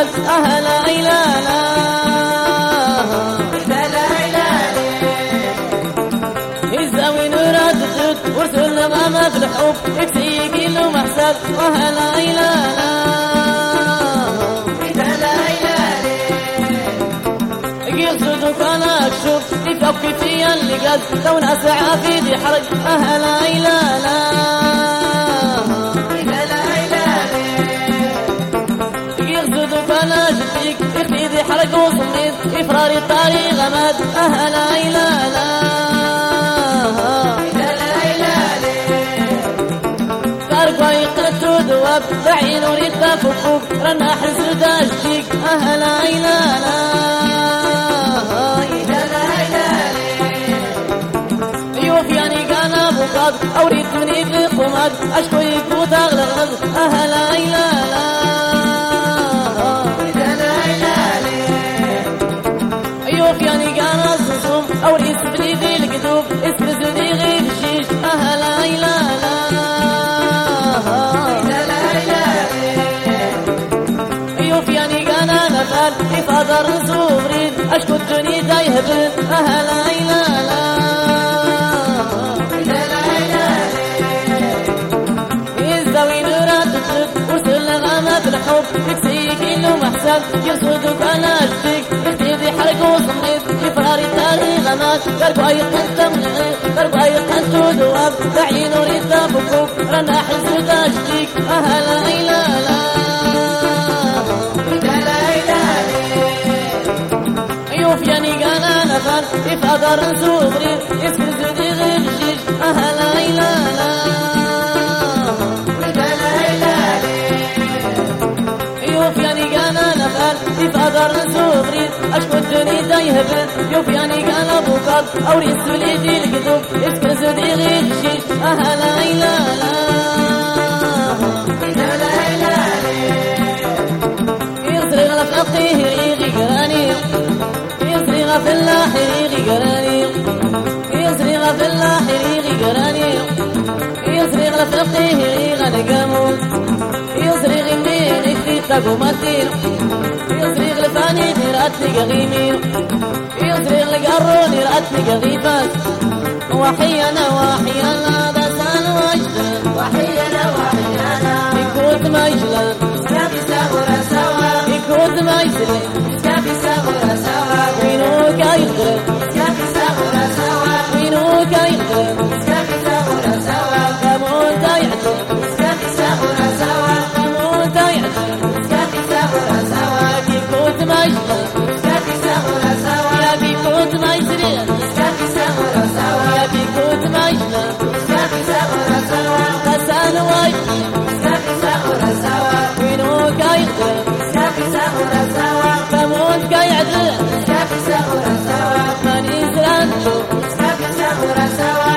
محسن أهلا إلالا الزاوي نورات الجود ورسل غامات الحب يكسيك إنه محسن أهلا إلالا يقصدك أنا أكشف يفك فيا اللي قد لو ناس عافيدي حرج أهلا إلالا يقصدك أنا جديك يخيدي حرج وصميد إفراري الطريق غماد أهلا إلالا تارك ويقتلت دواب بعين وريد فكوك رنا حزر داشتيك أهلا إلالا أوريد مني في قماد أشكويك وتغلغ أهلا إلالا أيوف يعني قانا الصوم أوريد سبني في الكتوب اسم زدي غيب الشيش أهلا إلالا أيوف يعني قانا نفال إفادر نصوم ريد أشكو الدنيا تايهبن أهلا إلالا الحب يكسيك إنه محسن يقصدك أنا أشتك يختيدي حرق وصميت يفراري التاريخ غمات قرب أيقن تمنعي قرب أيقن تدواب بعين وريد تفكوك رنا حزر تشتيك أهلا إلالا أيوف يعني قانا نفر يفادر نسوبري يسكر زدي غير الشيش أهلا إلالا يفادر نسوبري أشكو الدنيا تايهبن يوف يعني قال أبوكات أوري السولي في الكتب اسكر زدي غير الشيش أهلا إلالا يصري غلف أقيه ريغي قراني يصري غف الله ريغي قراني يصري غف الله ريغي قراني يصري غلف أقيه ريغي نقامون يصري غمين اكتي تقومتين يصريغ لفاني نرأتني قغيمي يصريغ لقروني رأتني قغيفات وحينا دسان وجدان وحينا يكوت ما يجلان سكابي ساغورا سوا يكوت ما يسلي سكابي ساغورا سوا وينوك يغدر سكابي ساغورا سوا وينوك يغدر سكابي ساغورا سوا كموت يعدل سكابي ساغورا سوا كموت يعدل سكابي ساغورا سوا كوت ما يجلان سكابي ساغورا سوا يا بي كوت ما يسرين سكابي ساغورا سوا يا بي كوت ما يجلان سكابي ساغورا سوا قسان واجلان سكابي ساغورا سوا وينوك يغدر سكابي ساغورا سوا كموت يعدل سكابي ساغورا سوا ماني زرانتو سكابي ساغورا سوا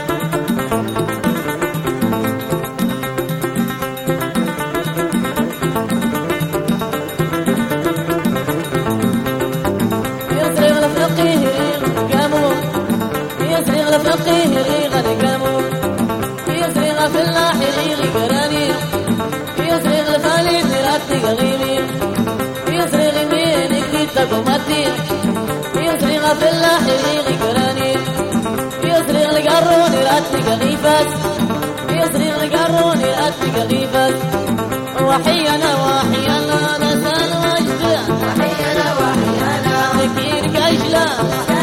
فقيه ريغ نقامون يصريغ في الله ريغ قراني يصريغ الفالي نراتي قغيمي يصريغ مين اكتي تقومتين يصريغ في الله ريغ قراني يصريغ لقرون نراتي قغيفات يصريغ لقرون نراتي قغيفات وحينا نسان وجدان وحينا ذكير كجلان